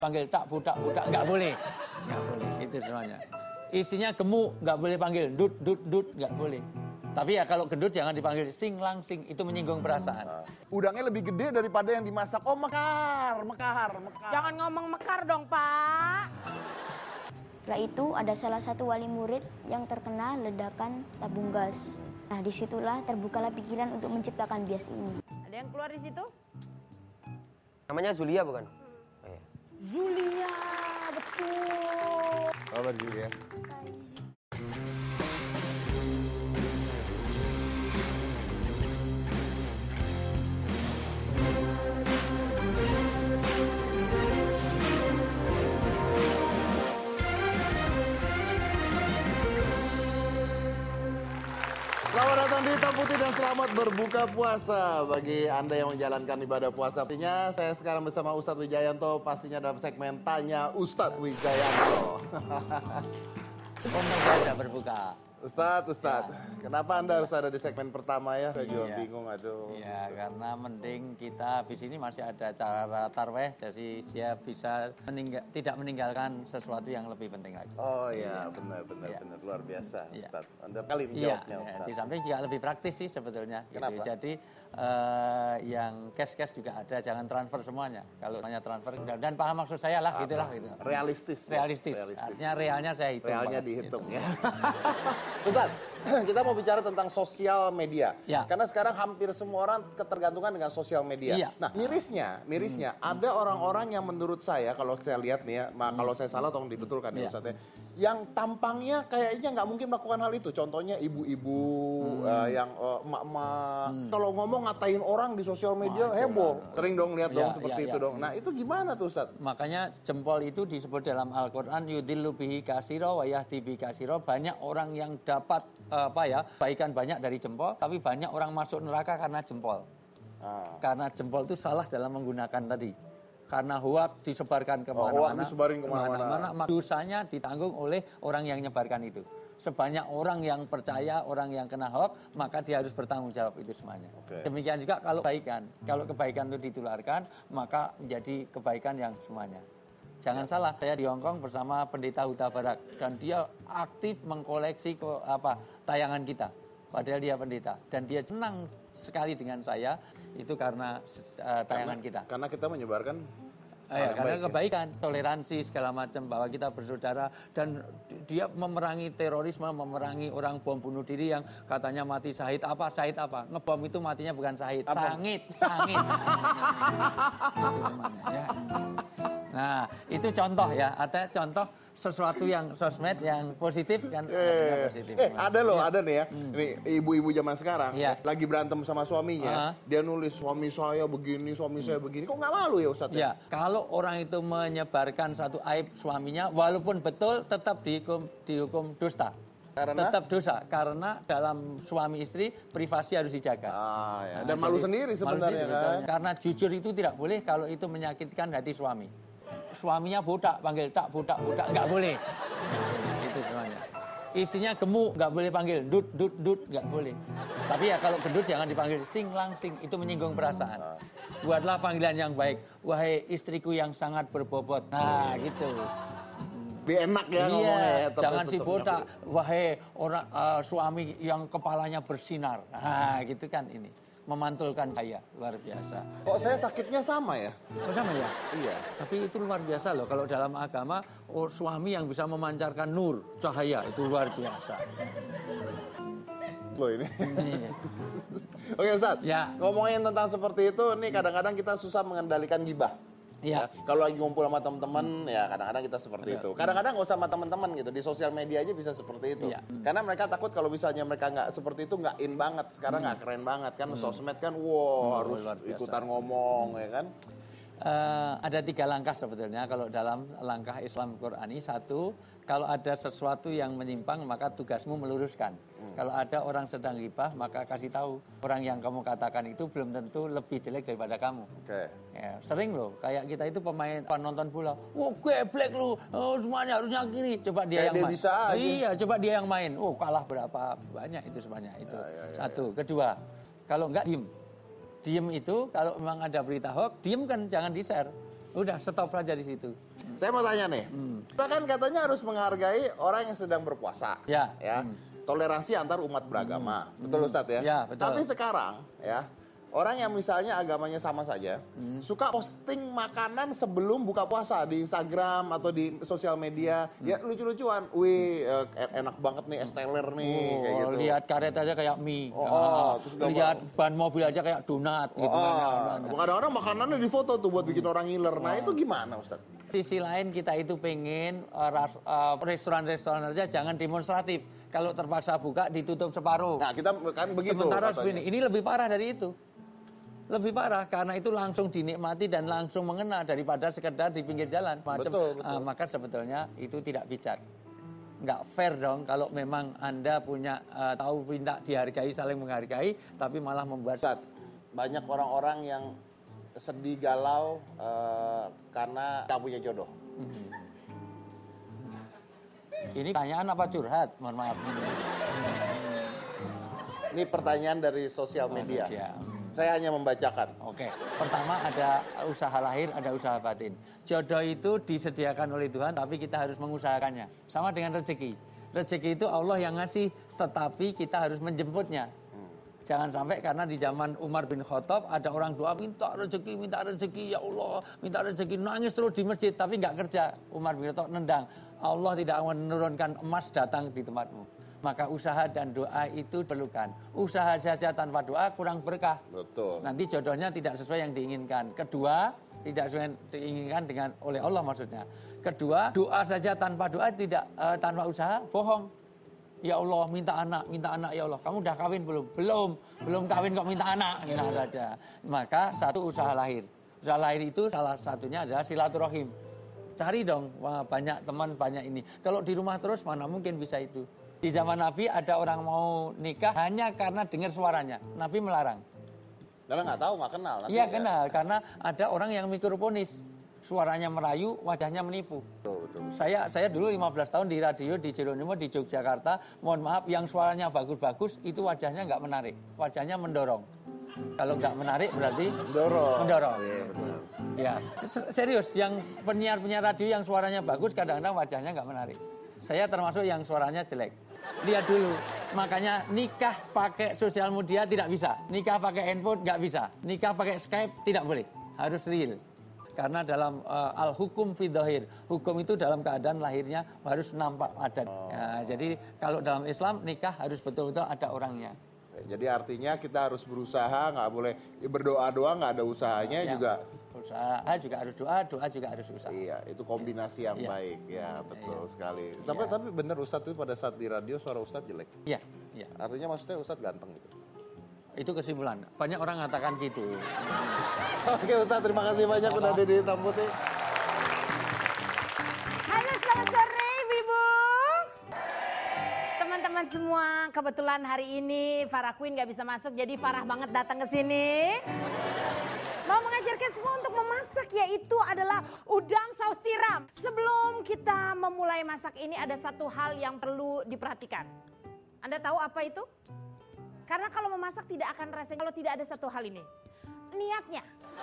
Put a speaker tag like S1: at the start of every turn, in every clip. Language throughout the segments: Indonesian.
S1: Panggil tak, budak, nggak boleh. Nggak boleh, itu semuanya. Istrinya gemuk, nggak boleh panggil dut, nggak boleh. Tapi ya kalau gendut jangan dipanggil sing langsing, itu menyinggung perasaan.
S2: Udangnya lebih gede daripada yang dimasak. Oh mekar.
S3: Jangan ngomong mekar dong, Pak.
S4: Setelah itu ada salah satu wali murid yang terkena ledakan tabung gas. Nah disitulah terbukalah pikiran untuk menciptakan bias ini.
S3: Ada yang keluar di situ?
S5: Namanya Zulia bukan? Oh, iya.
S3: Zulia, betul.
S2: Kabar Julia. Selamat datang di Hitam Putih dan selamat berbuka puasa bagi Anda yang menjalankan ibadah puasa. Pastinya saya sekarang bersama Ustadz Wijayanto, pastinya dalam segmen Tanya Ustadz Wijayanto.
S1: Untung saya tidak berbuka.
S2: Ustadz, kenapa Anda harus ada di segmen pertama ya? Saya juga bingung, aduh.
S1: Iya, karena mending kita habis ini masih ada acara tarweh, jadi saya bisa tidak meninggalkan sesuatu yang lebih penting lagi.
S2: Oh iya, benar, luar biasa Ustadz. Anda kali menjawabnya Ustadz.
S1: Di samping juga lebih praktis sih sebetulnya.
S2: Kenapa?
S1: Gitu. Jadi yang cash juga ada, jangan transfer semuanya. Kalau hanya transfer, dan paham maksud saya lah, gitulah. Gitu.
S2: Realistis.
S1: Artinya realnya saya hitung.
S2: Realnya
S1: banget,
S2: dihitung
S1: gitu.
S2: ya. Ustadz, kita mau bicara tentang sosial media.
S1: Ya.
S2: Karena sekarang hampir semua orang ketergantungan dengan sosial media.
S1: Iya.
S2: Nah, mirisnya ada orang-orang yang menurut saya, kalau saya lihat nih ya, kalau saya salah tolong dibetulkan ya Ustadz ya, yang tampangnya kayaknya nggak mungkin melakukan hal itu. Contohnya ibu-ibu, yang emak-emak. Kalau ngomong ngatain orang di sosial media heboh. Sering dong lihat dong seperti itu dong. Nah, itu gimana tuh Ustadz?
S1: Makanya jempol itu disebut dalam Al-Quran yudillu bihi kasiro wa yahdi bihi kasiro. Banyak orang yang dapat kebaikan banyak dari jempol, tapi banyak orang masuk neraka karena jempol. Karena jempol itu salah dalam menggunakan tadi. Karena hoak disebarkan kemana-mana, maka dosanya ditanggung oleh orang yang menyebarkan itu. Sebanyak orang yang percaya, orang yang kena hoak, maka dia harus bertanggung jawab itu semuanya. Demikian juga kalau kebaikan. Kalau kebaikan itu ditularkan, maka menjadi kebaikan yang semuanya. Jangan salah, saya di Hongkong bersama pendeta Huta Barat dan dia aktif mengkoleksi tayangan kita. Padahal dia pendeta dan dia senang sekali dengan saya itu karena tayangan kita.
S2: Karena kita menyebarkan
S1: karena kebaikan, toleransi segala macam bahwa kita bersaudara dan dia memerangi terorisme, memerangi orang bom bunuh diri yang katanya mati syahid apa? Ngebom itu matinya bukan syahid, sangit. Itu namanya ya. Nah, itu contoh ya, ada contoh sesuatu yang sosmed yang positif kan positif.
S2: Ada nih ya. Nih ibu-ibu zaman sekarang lagi berantem sama suaminya, dia nulis suami saya begini, suami saya begini. Kok nggak malu ya Ustadz?
S1: Ya, kalau orang itu menyebarkan satu aib suaminya walaupun betul tetap dihukum dusta. Tetap dosa karena dalam suami istri privasi harus dijaga.
S2: Dan malu sendiri sebenarnya kan.
S1: Karena jujur itu tidak boleh kalau itu menyakitkan hati suami. Suaminya bodak, panggil tak, budak, nggak boleh. Itu semuanya. Istrinya gemuk, nggak boleh panggil dut, nggak boleh. Tapi ya kalau gendut jangan dipanggil sing langsing, itu menyinggung perasaan. Buatlah panggilan yang baik. Wahai istriku yang sangat berbobot. Nah, gitu.
S2: Biar enak ya ngomongnya ya.
S1: Jangan si botak. Wahai orang suami yang kepalanya bersinar. Nah, gitu kan ini. Memantulkan cahaya, luar biasa.
S2: Kok saya sakitnya sama ya?
S1: Oh, sama ya?
S2: Iya.
S1: Tapi itu luar biasa loh. Kalau dalam agama, suami yang bisa memancarkan nur, cahaya, itu luar biasa.
S2: Loh ini. Oke Ustadz, ngomongin tentang seperti itu, nih kadang-kadang kita susah mengendalikan gibah. Ya, kalau lagi ngumpul sama teman-teman, ya kadang-kadang kita seperti itu. Kadang-kadang nggak usah sama teman-teman gitu, di sosial media aja bisa seperti itu. Karena mereka takut kalau misalnya mereka nggak seperti itu, nggak in banget. Sekarang nggak keren banget kan, sosmed kan, harus ikutan ngomong, ya kan.
S1: Ada 3 langkah sebetulnya kalau dalam langkah Islam Qur'ani. 1, kalau ada sesuatu yang menyimpang maka tugasmu meluruskan. Kalau ada orang sedang ghibah maka kasih tahu orang yang kamu katakan itu belum tentu lebih jelek daripada kamu. Ya, sering loh kayak kita itu pemain nonton bola, geblek lu, semuanya harus nyakiri. Coba dia yang main. Iya, coba dia yang main. Kalah berapa banyak itu semuanya itu. 1. Kedua, kalau enggak diem itu kalau memang ada berita hoax, diem kan jangan di-share. Udah stop aja di situ.
S2: Saya mau tanya nih, kita kan katanya harus menghargai orang yang sedang berpuasa. Ya. Toleransi antar umat beragama. Betul Ustadz ya?
S1: Ya, betul.
S2: Tapi sekarang ya, orang yang misalnya agamanya sama saja, suka posting makanan sebelum buka puasa di Instagram atau di sosial media. Ya lucu-lucuan, wih enak banget nih es teler nih, kayak gitu.
S1: Lihat karet aja kayak mie. Lihat ban mobil aja kayak donat gitu.
S2: Kadang-kadang makanannya difoto tuh buat bikin orang ngiler. Nah itu gimana Ustaz?
S1: Sisi lain kita itu pengen restoran-restoran aja jangan demonstratif. Kalau terpaksa buka ditutup separuh.
S2: Nah kita kan begitu.
S1: Sementara ini lebih parah dari itu. Lebih parah karena itu langsung dinikmati dan langsung mengena daripada sekedar di pinggir jalan.
S2: Betul.
S1: Maka sebetulnya itu tidak bijak. Nggak fair dong kalau memang Anda punya tahu minta dihargai, saling menghargai, tapi malah membuat...
S2: Banyak orang-orang yang sedih galau karena tak punya jodoh.
S1: Ini pertanyaan apa curhat? Mohon maaf.
S2: Ini pertanyaan dari sosial media. Saya hanya membacakan.
S1: Oke. Pertama ada usaha lahir, ada usaha batin. Jodoh itu disediakan oleh Tuhan, tapi kita harus mengusahakannya. Sama dengan rezeki. Rezeki itu Allah yang ngasih, tetapi kita harus menjemputnya. Jangan sampai karena di zaman Umar bin Khattab ada orang doa minta rezeki ya Allah, minta rezeki, nangis terus di masjid tapi nggak kerja. Umar bin Khattab nendang, Allah tidak akan menurunkan emas datang di tempatmu. Maka usaha dan doa itu perlukan. Usaha saja tanpa doa kurang berkah.
S2: Betul.
S1: Nanti jodohnya tidak sesuai yang diinginkan. Kedua, tidak sesuai yang diinginkan dengan oleh Allah maksudnya. Kedua, doa saja tanpa doa tidak tanpa usaha bohong. Ya Allah minta anak ya Allah. Kamu udah kawin belum? Belum kawin kok minta anak. Minta saja. Maka satu usaha lahir. Usaha lahir itu salah satunya adalah silaturahim. Cari dong, wah, banyak teman, banyak ini. Kalau di rumah terus mana mungkin bisa itu. Di zaman Nabi ada orang mau nikah hanya karena dengar suaranya. Nabi melarang.
S2: Karena nggak tahu, nggak kenal.
S1: Iya kenal, karena ada orang yang mikrofonis. Suaranya merayu, wajahnya menipu.
S2: Betul.
S1: Saya dulu 15 tahun di radio di Jeronimo di Yogyakarta. Mohon maaf, yang suaranya bagus-bagus itu wajahnya nggak menarik. Wajahnya mendorong. Kalau nggak menarik berarti mendorong.
S2: Iya, benar.
S1: Ya, serius. Yang penyiar-penyiar radio yang suaranya bagus kadang-kadang wajahnya nggak menarik. Saya termasuk yang suaranya jelek. Lihat dulu. Makanya nikah pakai sosial media tidak bisa. Nikah pakai handphone nggak bisa. Nikah pakai Skype tidak boleh. Harus real. Karena dalam al-hukum fi dhahir, hukum itu dalam keadaan lahirnya harus nampak ada. Ya, jadi kalau dalam Islam nikah harus betul-betul ada orangnya.
S2: Jadi artinya kita harus berusaha, nggak boleh berdoa-doa nggak ada usahanya ya, juga.
S1: Usaha juga harus doa juga harus usaha.
S2: Iya, itu kombinasi yang baik. Ya, betul sekali. Tapi benar Ustadz itu pada saat di radio suara Ustadz jelek.
S1: Iya.
S2: Artinya maksudnya Ustadz ganteng gitu.
S1: Itu kesimpulan. Banyak orang mengatakan gitu.
S2: Oke Ustadz, terima kasih banyak udah ada di Hitam Putih.
S3: Halo, selamat sore Ibu. Teman-teman semua, kebetulan hari ini Farah Queen gak bisa masuk, jadi Farah banget datang ke sini. Mau mengajarkan semua untuk memasak, yaitu adalah udang saus tiram. Sebelum kita memulai masak ini ada satu hal yang perlu diperhatikan. Anda tahu apa itu? Karena kalau memasak tidak akan rasanya kalau tidak ada satu hal ini. Niatnya.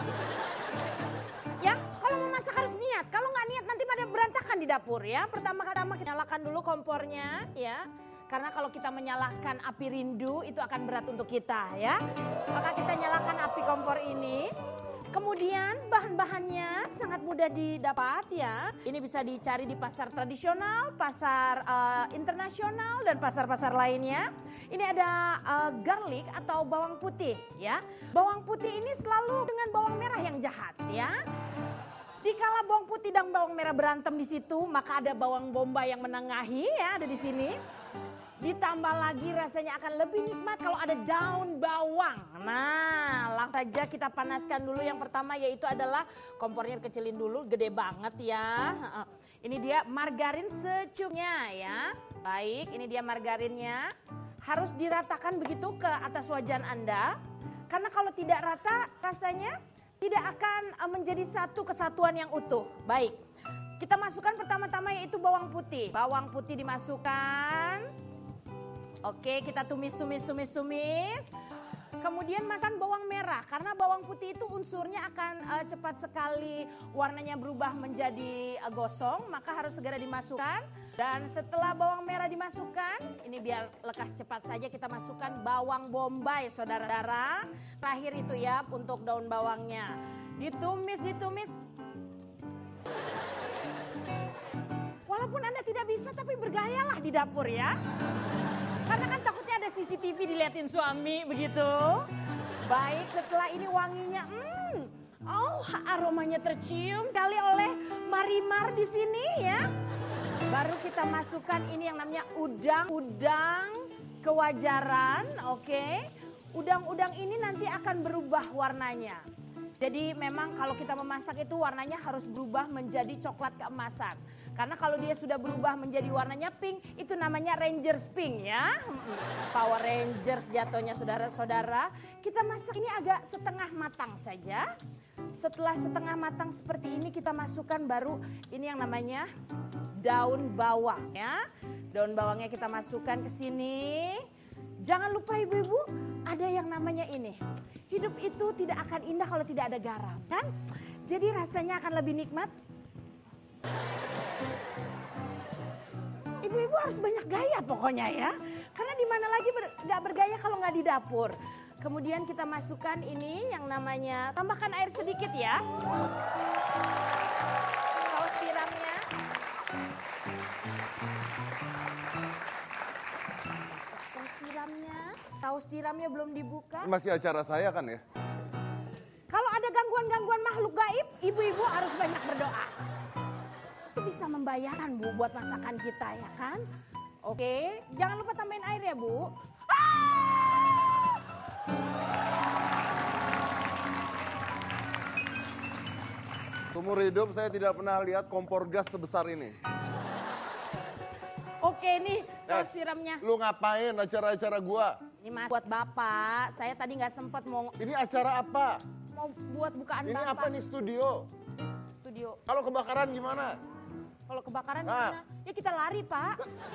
S3: Ya, kalau memasak harus niat. Kalau nggak niat nanti pada berantakan di dapur ya. Pertama-tama kita nyalakan dulu kompornya ya. Karena kalau kita menyalakan api rindu itu akan berat untuk kita ya. Maka kita nyalakan api kompor ini. Kemudian bahan-bahannya sangat mudah didapat ya. Ini bisa dicari di pasar tradisional, pasar internasional dan pasar-pasar lainnya. Ini ada garlic atau bawang putih ya. Bawang putih ini selalu dengan bawang merah yang jahat ya. Dikala bawang putih dan bawang merah berantem di situ, maka ada bawang bombay yang menengahi ya, ada di sini. Ditambah lagi rasanya akan lebih nikmat kalau ada daun bawang. Nah, langsung saja kita panaskan dulu. Yang pertama yaitu adalah kompornya kecilin dulu, gede banget ya. Ini dia margarin secukupnya ya. Baik, ini dia margarinnya. Harus diratakan begitu ke atas wajan Anda. Karena kalau tidak rata rasanya tidak akan menjadi satu kesatuan yang utuh. Baik, kita masukkan pertama-tama yaitu bawang putih. Bawang putih dimasukkan. Oke, kita tumis. Kemudian masukkan bawang merah. merah. Karena bawang putih itu unsurnya akan cepat sekali warnanya berubah menjadi gosong. Maka harus segera dimasukkan. Dan setelah bawang merah dimasukkan, ini biar lekas cepat saja kita masukkan bawang bombay saudara-saudara. Terakhir itu ya untuk daun bawangnya. Ditumis. Walaupun Anda tidak bisa tapi bergayalah di dapur ya. Karena kan takutnya ada CCTV diliatin suami begitu. Baik, setelah ini wanginya, aromanya tercium sekali oleh Marimar di sini ya. Baru kita masukkan ini yang namanya udang kewajaran, oke. Udang-udang ini nanti akan berubah warnanya. Jadi memang kalau kita memasak itu warnanya harus berubah menjadi coklat keemasan. Karena kalau dia sudah berubah menjadi warnanya pink, itu namanya Rangers pink ya. Power Rangers jatuhnya saudara-saudara. Kita masak ini agak setengah matang saja. Setelah setengah matang seperti ini kita masukkan baru ini yang namanya daun bawang ya. Daun bawangnya kita masukkan ke sini. Jangan lupa ibu-ibu, ada yang namanya ini. Hidup itu tidak akan indah kalau tidak ada garam, kan? Jadi rasanya akan lebih nikmat. Ibu-ibu harus banyak gaya pokoknya ya. Karena di mana lagi nggak bergaya kalau nggak di dapur. Kemudian kita masukkan ini yang namanya, tambahkan air sedikit ya. Saus tiramnya. Saus tiramnya belum dibuka.
S2: Masih acara saya kan ya?
S3: Kalau ada gangguan-gangguan makhluk gaib, ibu-ibu harus banyak berdoa. Itu bisa membayarkan Bu buat masakan kita ya kan? Oke, jangan lupa tambahin air ya Bu.
S2: Seumur hidup saya tidak pernah lihat kompor gas sebesar ini.
S3: Oke nih saus tiramnya.
S2: Lu ngapain acara-acara gua?
S3: Ini mas buat Bapak, saya tadi nggak sempat mau.
S2: Ini acara apa?
S3: Mau buat bukaan
S2: ini
S3: Bapak.
S2: Ini apa nih studio?
S3: Studio.
S2: Kalau kebakaran gimana?
S3: Kalau kebakaran gimana? Ya kita lari Pak.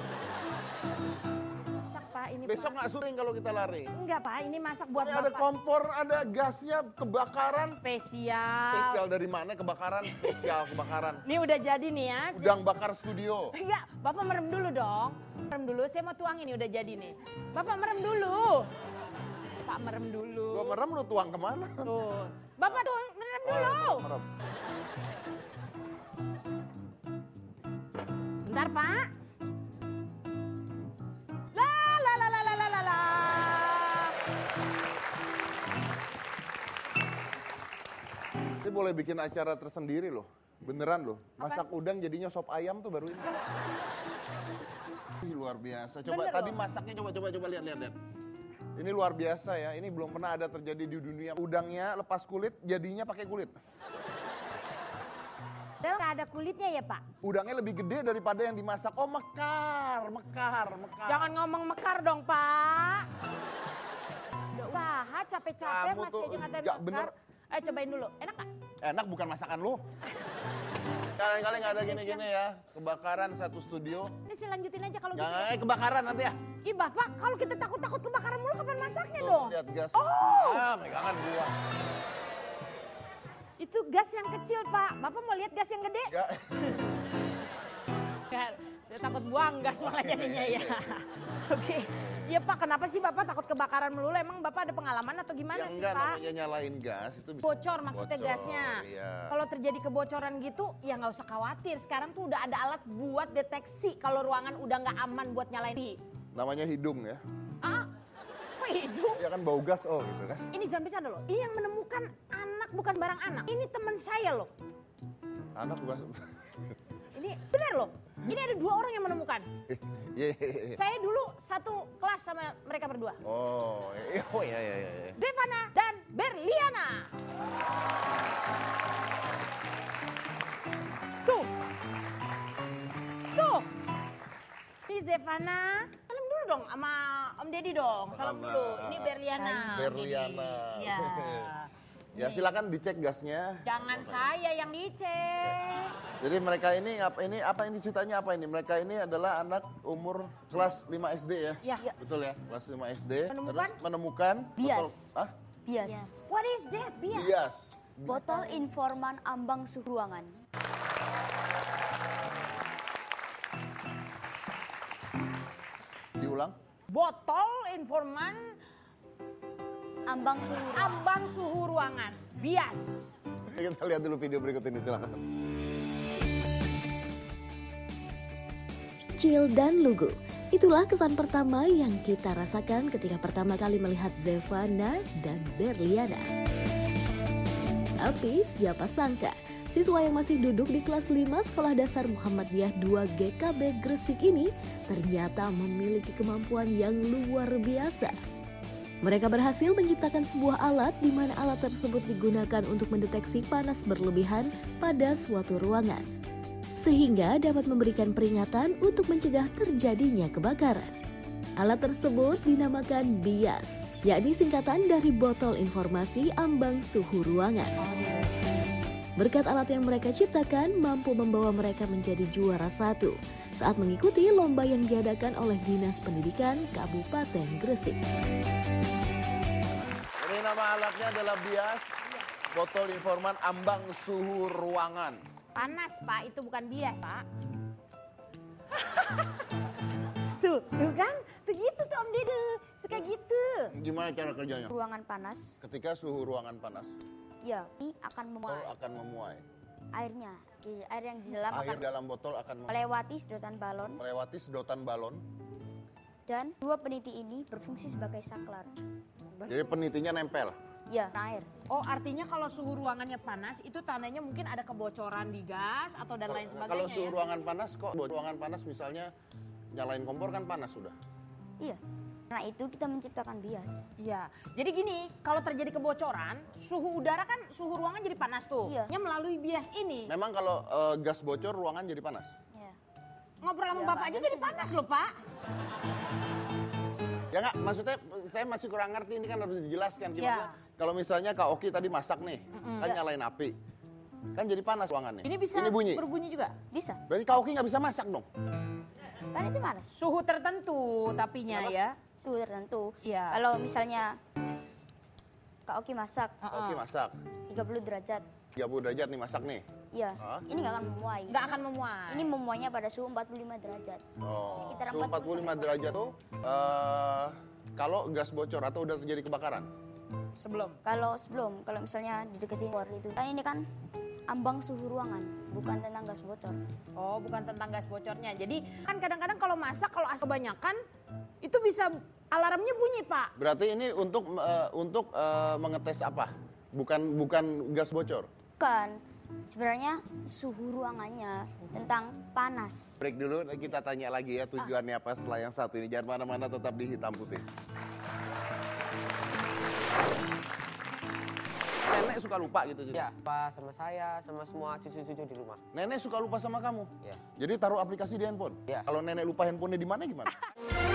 S3: Masak Pak ini
S2: besok
S3: Pak.
S2: Nggak syuting kalau kita lari?
S3: Enggak Pak, ini masak buat
S2: ini
S3: Bapak.
S2: Ada kompor, ada gasnya, kebakaran.
S3: Spesial.
S2: Spesial dari mana kebakaran? Spesial kebakaran.
S3: Ini udah jadi nih ya.
S2: Udang bakar studio.
S3: Enggak, Bapak merem dulu dong. Merem dulu, saya mau tuang ini udah jadi nih. Bapak merem dulu. Pak merem dulu.
S2: Gua merem, lu tuang kemana?
S3: Tuh. Bapak tuang merem dulu.
S2: Merem.
S3: Sebentar Pak.
S2: Saya boleh bikin acara tersendiri loh. Beneran loh. Masak udang jadinya sop ayam tuh baru ini. Ih, luar biasa. Coba bener tadi loh. Masaknya coba lihat. Ini luar biasa ya. Ini belum pernah ada terjadi di dunia. Udangnya lepas kulit, jadinya pakai kulit.
S3: Padahal nggak ada kulitnya ya Pak?
S2: Udangnya lebih gede daripada yang dimasak. Oh mekar.
S3: Jangan ngomong mekar dong Pak. Udah usaha capek-capek masih aja ngatain mekar. Bener. Cobain dulu, enak gak?
S2: Enak bukan masakan lu. Kali-kali nggak ada gini-gini ya. Kebakaran satu studio.
S3: Ini sih lanjutin aja kalau gitu.
S2: Jangan kebakaran nanti ya.
S3: Ih Bapak, kalau kita takut-takut kebakaran mulu kapan masaknya dong?
S2: Lihat gas.
S3: Oh.
S2: Megangan gua.
S3: Itu gas yang kecil Pak. Bapak mau lihat gas yang gede?
S2: Ya.
S3: Saya takut buang gas malah jadinya ya. Oke. Iya Pak, kenapa sih Bapak takut kebakaran melulu? Emang Bapak ada pengalaman atau gimana sih
S2: enggak,
S3: Pak?
S2: Namanya nyalain gas itu bisa
S3: bocor maksudnya
S2: bocor,
S3: gasnya.
S2: Iya. Kalau
S3: terjadi kebocoran gitu ya nggak usah khawatir. Sekarang tuh udah ada alat buat deteksi kalau ruangan udah nggak aman buat nyalain.
S2: Namanya hidung ya.
S3: Kok hidung?
S2: Ya kan bau gas gitu kan.
S3: Ini jangan bercanda loh. Ini yang menemukan anak bukan barang anak. Ini teman saya loh.
S2: Anak bukan.
S3: Ini benar loh. Ini ada 2 orang yang menemukan. Saya dulu satu kelas sama mereka berdua.
S2: Oh iya.
S3: Zevana dan Berliana. Tuh. Ini Zevana. Salam dulu dong sama Om Deddy dong. Salam dulu. Ini Berliana. Iya.
S2: Ya silakan dicek gasnya.
S3: Jangan saya yang dicek.
S2: Jadi mereka ini apa ini ceritanya apa ini? Mereka ini adalah anak umur kelas 5 SD ya?
S3: Iya.
S2: Betul ya, kelas 5 SD.
S3: Menemukan?
S2: Terus menemukan
S4: bias. Bias.
S3: What is that? Bias.
S2: Bias.
S4: Botol informan ambang suhu ruangan.
S2: Diulang.
S3: Botol informan
S4: Ambang suhu ruangan.
S3: ambang suhu ruangan. Bias.
S2: Kita lihat dulu video berikut ini, silakan.
S6: Chill dan lugu. Itulah kesan pertama yang kita rasakan ketika pertama kali melihat Zevana dan Berliana. Tapi siapa sangka, siswa yang masih duduk di kelas 5 Sekolah Dasar Muhammadiyah 2 GKB Gresik ini ternyata memiliki kemampuan yang luar biasa. Mereka berhasil menciptakan sebuah alat di mana alat tersebut digunakan untuk mendeteksi panas berlebihan pada suatu ruangan, sehingga dapat memberikan peringatan untuk mencegah terjadinya kebakaran. Alat tersebut dinamakan BIAS, yakni singkatan dari Botol Informasi Ambang Suhu Ruangan. Berkat alat yang mereka ciptakan mampu membawa mereka menjadi juara 1 saat mengikuti lomba yang diadakan oleh Dinas Pendidikan Kabupaten Gresik.
S2: Ini nama alatnya adalah BIAS, Botol Informan Ambang Suhu Ruangan.
S3: Panas, Pak. Itu bukan bias, Pak. tuh kan? Tuh gitu tuh Om Dede. Suka gitu.
S2: Gimana cara kerjanya?
S4: Ruangan panas,
S2: Ketika suhu ruangan panas,
S4: ya, ini akan
S2: botol akan memuai.
S4: airnya. Air yang di dalam
S2: Air
S4: akan
S2: dalam botol akan
S4: melewati sedotan balon
S2: melewati sedotan balon.
S4: dan dua peniti ini berfungsi sebagai saklar.
S2: Jadi penitinya nempel.
S4: Ya, air.
S3: Oh, artinya kalau suhu ruangannya panas, itu tandanya mungkin ada kebocoran di gas atau dan lain sebagainya.
S2: Kalau suhu
S3: ya?
S2: ruangan panas, kok ruangan panas misalnya nyalain kompor kan panas sudah.
S4: Iya. Karena itu kita menciptakan bias.
S3: Iya. Jadi gini, kalau terjadi kebocoran, suhu udara kan suhu ruangan jadi panas tuh.
S4: Iya.
S3: Nya melalui bias ini.
S2: Memang kalau gas bocor ruangan jadi panas.
S4: Ya.
S3: Ngobrol sama Bapak aja jadi panas loh, Pak.
S2: Ya nggak, maksudnya saya masih kurang ngerti, ini kan harus dijelaskan gimana.
S3: Ya.
S2: Kalau misalnya Kak Oki tadi masak nih, kan nyalain api. Kan jadi panas ruangannya.
S3: Ini bisa
S2: bunyi.
S3: berbunyi juga.
S4: Bisa.
S2: Berarti Kak Oki nggak bisa masak dong?
S4: Kan itu panas.
S3: Suhu tertentu tapinya ya.
S4: Suhu tertentu.
S3: Iya.
S4: Kalau misalnya Kak Oki masak
S2: Kak Oki masak,
S4: 30 derajat.
S2: 30 derajat nih masak nih.
S4: Iya.
S2: Hah?
S4: Ini nggak akan memuai.
S3: Nggak akan memuai.
S4: Ini memuainya pada suhu 45 derajat.
S2: Oh,
S4: Sekitar
S2: suhu 45 derajat tuh kalau gas bocor atau udah terjadi kebakaran.
S3: Sebelum.
S4: Kalau misalnya di deketin kompor itu. Kan ini kan ambang suhu ruangan, bukan tentang gas bocor.
S3: Oh, bukan tentang gas bocornya. Jadi kan kadang-kadang kalau masak, kalau asap kebanyakan, itu bisa alarmnya bunyi, Pak.
S2: Berarti ini untuk mengetes apa? Bukan gas bocor.
S4: Bukan. Sebenarnya suhu ruangannya tentang panas.
S2: Break dulu, kita tanya lagi ya tujuannya apa setelah yang satu ini. Jangan mana-mana, tetap di Hitam Putih. Nenek suka lupa gitu.
S5: Ya, Pak, sama saya, sama semua cucu-cucu di rumah.
S2: Nenek suka lupa sama kamu?
S5: Ya.
S2: Jadi taruh aplikasi di handphone?
S5: Ya.
S2: Kalau nenek lupa handphonenya di mana gimana?